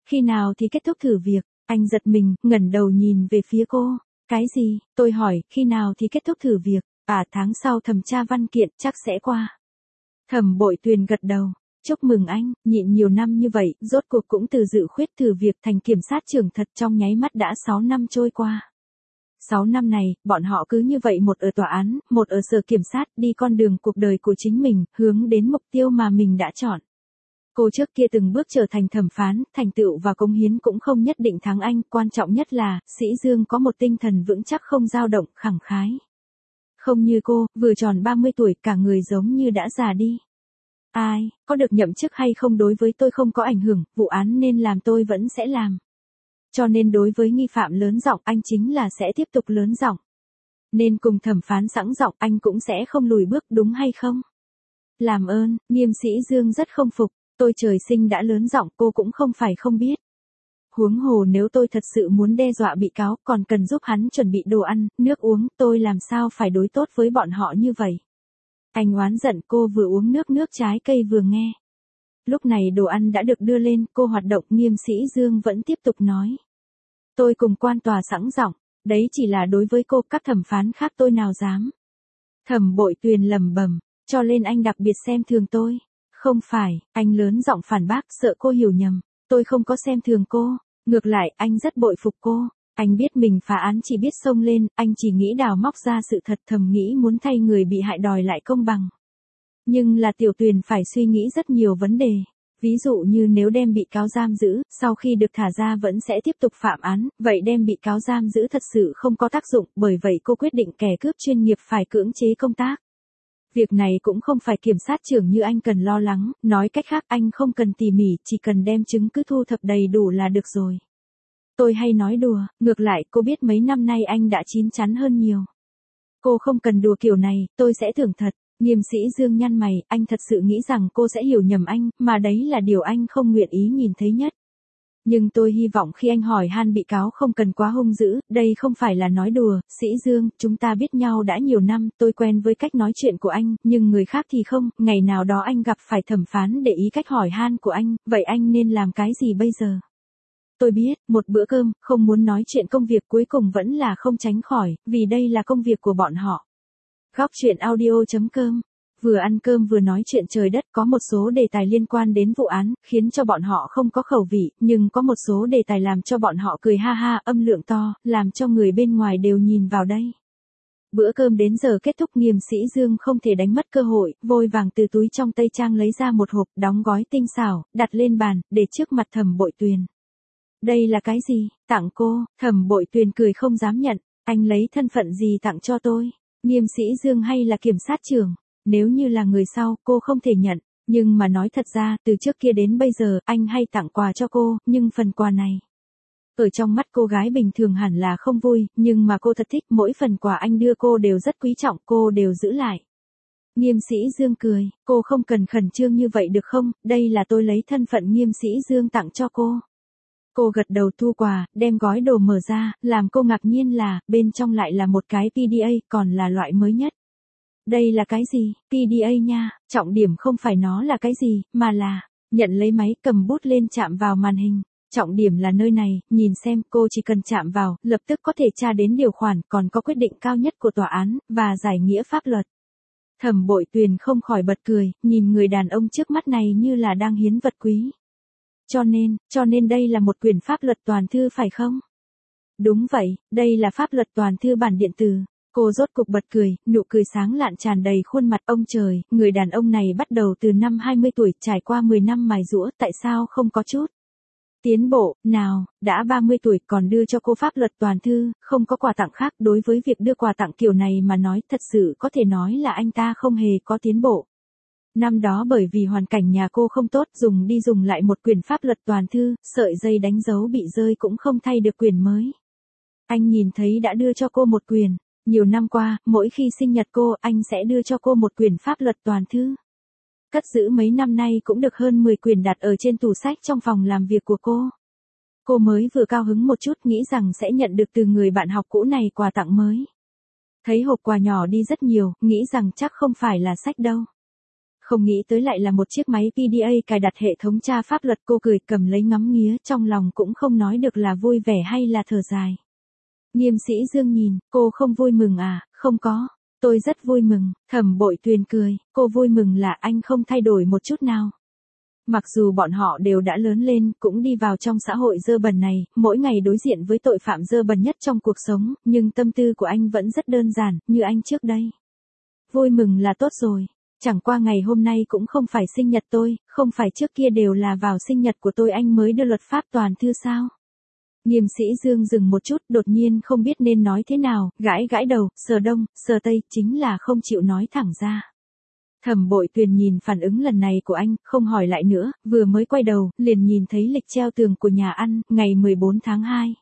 khi nào thì kết thúc thử việc? Anh giật mình, ngẩng đầu nhìn về phía cô. Cái gì? Tôi hỏi, khi nào thì kết thúc thử việc? Tháng sau thẩm tra văn kiện chắc sẽ qua. Thẩm Bội Tuyền gật đầu. Chúc mừng anh, nhịn nhiều năm như vậy, rốt cuộc cũng từ dự khuyết thử việc thành kiểm sát trưởng thật trong nháy mắt đã 6 năm trôi qua. 6 năm này, bọn họ cứ như vậy một ở tòa án, một ở sở kiểm sát, đi con đường cuộc đời của chính mình, hướng đến mục tiêu mà mình đã chọn. Cô trước kia từng bước trở thành thẩm phán, thành tựu và cống hiến cũng không nhất định thắng anh, quan trọng nhất là, Sĩ Dương có một tinh thần vững chắc không dao động, khẳng khái. Không như cô, vừa tròn 30 tuổi, cả người giống như đã già đi. Ai, có được nhậm chức hay không đối với tôi không có ảnh hưởng, vụ án nên làm tôi vẫn sẽ làm. Cho nên đối với nghi phạm lớn giọng, anh chính là sẽ tiếp tục lớn giọng. Nên cùng thẩm phán sẵn giọng, anh cũng sẽ không lùi bước, đúng hay không? Làm ơn, Nghiêm Sĩ Dương rất không phục, tôi trời sinh đã lớn giọng, cô cũng không phải không biết. Huống hồ nếu tôi thật sự muốn đe dọa bị cáo, còn cần giúp hắn chuẩn bị đồ ăn, nước uống, tôi làm sao phải đối tốt với bọn họ như vậy? Anh oán giận, cô vừa uống nước trái cây vừa nghe. Lúc này đồ ăn đã được đưa lên, cô hoạt động. Nghiêm Sĩ Dương vẫn tiếp tục nói. Tôi cùng quan tòa sẵn giọng, đấy chỉ là đối với cô, các thẩm phán khác tôi nào dám. Thẩm Bội Tuyền lẩm bẩm, cho nên anh đặc biệt xem thường tôi. Không phải, anh lớn giọng phản bác, sợ cô hiểu nhầm. Tôi không có xem thường cô, ngược lại, anh rất bội phục cô. Anh biết mình phá án chỉ biết xông lên, anh chỉ nghĩ đào móc ra sự thật, thầm nghĩ muốn thay người bị hại đòi lại công bằng. Nhưng là Tiểu Tuyền phải suy nghĩ rất nhiều vấn đề. Ví dụ như nếu đem bị cáo giam giữ, sau khi được thả ra vẫn sẽ tiếp tục phạm án, vậy đem bị cáo giam giữ thật sự không có tác dụng, bởi vậy cô quyết định kẻ cướp chuyên nghiệp phải cưỡng chế công tác. Việc này cũng không phải kiểm sát trưởng như anh cần lo lắng, nói cách khác anh không cần tỉ mỉ, chỉ cần đem chứng cứ thu thập đầy đủ là được rồi. Tôi hay nói đùa, ngược lại cô biết mấy năm nay anh đã chín chắn hơn nhiều. Cô không cần đùa kiểu này, tôi sẽ thưởng thật. Nghiêm Sĩ Dương nhăn mày, anh thật sự nghĩ rằng cô sẽ hiểu nhầm anh, mà đấy là điều anh không nguyện ý nhìn thấy nhất. Nhưng tôi hy vọng khi anh hỏi han bị cáo không cần quá hung dữ, đây không phải là nói đùa, Sĩ Dương, chúng ta biết nhau đã nhiều năm, tôi quen với cách nói chuyện của anh, nhưng người khác thì không, ngày nào đó anh gặp phải thẩm phán để ý cách hỏi han của anh, vậy anh nên làm cái gì bây giờ? Tôi biết, một bữa cơm, không muốn nói chuyện công việc cuối cùng vẫn là không tránh khỏi, vì đây là công việc của bọn họ. Góc truyện audio.com. Vừa ăn cơm vừa nói chuyện trời đất, có một số đề tài liên quan đến vụ án, khiến cho bọn họ không có khẩu vị, nhưng có một số đề tài làm cho bọn họ cười ha ha, âm lượng to, làm cho người bên ngoài đều nhìn vào đây. Bữa cơm đến giờ kết thúc, Nghiêm Sĩ Dương không thể đánh mất cơ hội, vội vàng từ túi trong tây trang lấy ra một hộp, đóng gói tinh xảo, đặt lên bàn, để trước mặt Thẩm Bội Tuyền. Đây là cái gì? Tặng cô. Thẩm Bội Tuyền cười không dám nhận, anh lấy thân phận gì tặng cho tôi? Nghiêm Sĩ Dương hay là kiểm sát trưởng? Nếu như là người sau, cô không thể nhận, nhưng mà nói thật ra, từ trước kia đến bây giờ, anh hay tặng quà cho cô, nhưng phần quà này, ở trong mắt cô gái bình thường hẳn là không vui, nhưng mà cô thật thích, mỗi phần quà anh đưa cô đều rất quý trọng, cô đều giữ lại. Nghiêm Sĩ Dương cười, cô không cần khẩn trương như vậy được không, đây là tôi lấy thân phận Nghiêm Sĩ Dương tặng cho cô. Cô gật đầu thu quà, đem gói đồ mở ra, làm cô ngạc nhiên là, bên trong lại là một cái PDA, còn là loại mới nhất. Đây là cái gì? PDA nha, trọng điểm không phải nó là cái gì, mà là, nhận lấy máy, cầm bút lên chạm vào màn hình. Trọng điểm là nơi này, nhìn xem, cô chỉ cần chạm vào, lập tức có thể tra đến điều khoản, còn có quyết định cao nhất của tòa án, và giải nghĩa pháp luật. Thẩm Bội Tuyền không khỏi bật cười, nhìn người đàn ông trước mắt này như là đang hiến vật quý. Cho nên đây là một quyển pháp luật toàn thư phải không? Đúng vậy, đây là pháp luật toàn thư bản điện tử. Cô rốt cục bật cười, nụ cười sáng lạn tràn đầy khuôn mặt. Ông trời, người đàn ông này bắt đầu từ năm 20 tuổi, trải qua 10 năm mài giũa, tại sao không có chút tiến bộ, nào, đã 30 tuổi còn đưa cho cô pháp luật toàn thư, không có quà tặng khác. Đối với việc đưa quà tặng kiểu này mà nói, thật sự có thể nói là anh ta không hề có tiến bộ. Năm đó bởi vì hoàn cảnh nhà cô không tốt, dùng đi dùng lại một quyển pháp luật toàn thư, sợi dây đánh dấu bị rơi cũng không thay được quyển mới. Anh nhìn thấy đã đưa cho cô một quyển. Nhiều năm qua, mỗi khi sinh nhật cô, anh sẽ đưa cho cô một quyển pháp luật toàn thư. Cất giữ mấy năm nay cũng được hơn 10 quyển đặt ở trên tủ sách trong phòng làm việc của cô. Cô mới vừa cao hứng một chút, nghĩ rằng sẽ nhận được từ người bạn học cũ này quà tặng mới. Thấy hộp quà nhỏ đi rất nhiều, nghĩ rằng chắc không phải là sách đâu. Không nghĩ tới lại là một chiếc máy PDA cài đặt hệ thống tra pháp luật. Cô cười cầm lấy ngắm nghía, trong lòng cũng không nói được là vui vẻ hay là thở dài. Nghiêm Sĩ Dương nhìn, cô không vui mừng à? Không có, tôi rất vui mừng. Thẩm Bội Tuyền cười, cô vui mừng là anh không thay đổi một chút nào. Mặc dù bọn họ đều đã lớn lên, cũng đi vào trong xã hội dơ bẩn này, mỗi ngày đối diện với tội phạm dơ bẩn nhất trong cuộc sống, nhưng tâm tư của anh vẫn rất đơn giản, như anh trước đây. Vui mừng là tốt rồi. Chẳng qua ngày hôm nay cũng không phải sinh nhật tôi, không phải trước kia đều là vào sinh nhật của tôi anh mới đưa luật pháp toàn thư sao? Nghiêm Sĩ Dương dừng một chút, đột nhiên không biết nên nói thế nào, gãi gãi đầu, sờ đông, sờ tây, chính là không chịu nói thẳng ra. Thẩm Bội Tuyền nhìn phản ứng lần này của anh, không hỏi lại nữa, vừa mới quay đầu, liền nhìn thấy lịch treo tường của nhà ăn, ngày 14 tháng 2.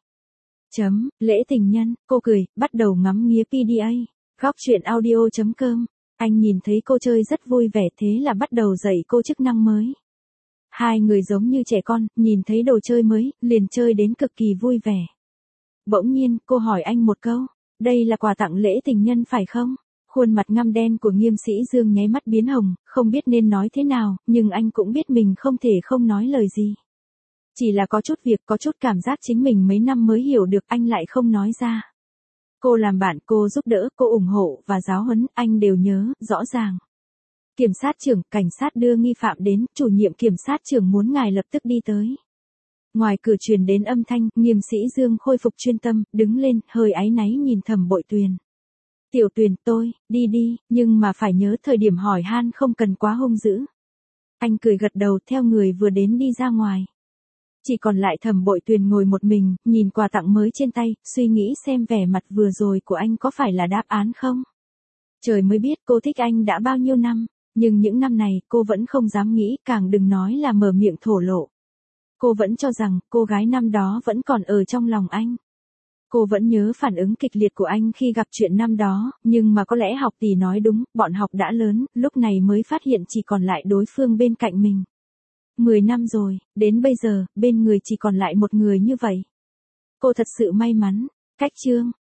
Lễ tình nhân, cô cười, bắt đầu ngắm nghía PDA. Góc truyện audio.com. Anh nhìn thấy cô chơi rất vui vẻ, thế là bắt đầu dạy cô chức năng mới. Hai người giống như trẻ con, nhìn thấy đồ chơi mới, liền chơi đến cực kỳ vui vẻ. Bỗng nhiên, cô hỏi anh một câu, đây là quà tặng lễ tình nhân phải không? Khuôn mặt ngăm đen của Nghiêm Sĩ Dương nháy mắt biến hồng, không biết nên nói thế nào, nhưng anh cũng biết mình không thể không nói lời gì. Chỉ là có chút việc, có chút cảm giác chính mình mấy năm mới hiểu được, anh lại không nói ra. Cô làm bạn, cô giúp đỡ, cô ủng hộ và giáo huấn, anh đều nhớ, rõ ràng. Kiểm sát trưởng, cảnh sát đưa nghi phạm đến, chủ nhiệm kiểm sát trưởng muốn ngài lập tức đi tới. Ngoài cửa truyền đến âm thanh, Nghiêm Sĩ Dương khôi phục chuyên tâm, đứng lên, hơi áy náy nhìn Thẩm Bội Tuyền. Tiểu Tuyền, tôi, đi, nhưng mà phải nhớ thời điểm hỏi han không cần quá hung dữ. Anh cười gật đầu theo người vừa đến đi ra ngoài. Chỉ còn lại Thẩm Bội Tuyền ngồi một mình, nhìn quà tặng mới trên tay, suy nghĩ xem vẻ mặt vừa rồi của anh có phải là đáp án không. Trời mới biết cô thích anh đã bao nhiêu năm, nhưng những năm này cô vẫn không dám nghĩ, càng đừng nói là mở miệng thổ lộ. Cô vẫn cho rằng cô gái năm đó vẫn còn ở trong lòng anh. Cô vẫn nhớ phản ứng kịch liệt của anh khi gặp chuyện năm đó, nhưng mà có lẽ học tỷ nói đúng, bọn học đã lớn, lúc này mới phát hiện chỉ còn lại đối phương bên cạnh mình. 10 năm rồi, đến bây giờ, bên người chỉ còn lại một người như vậy. Cô thật sự may mắn. Cách chương.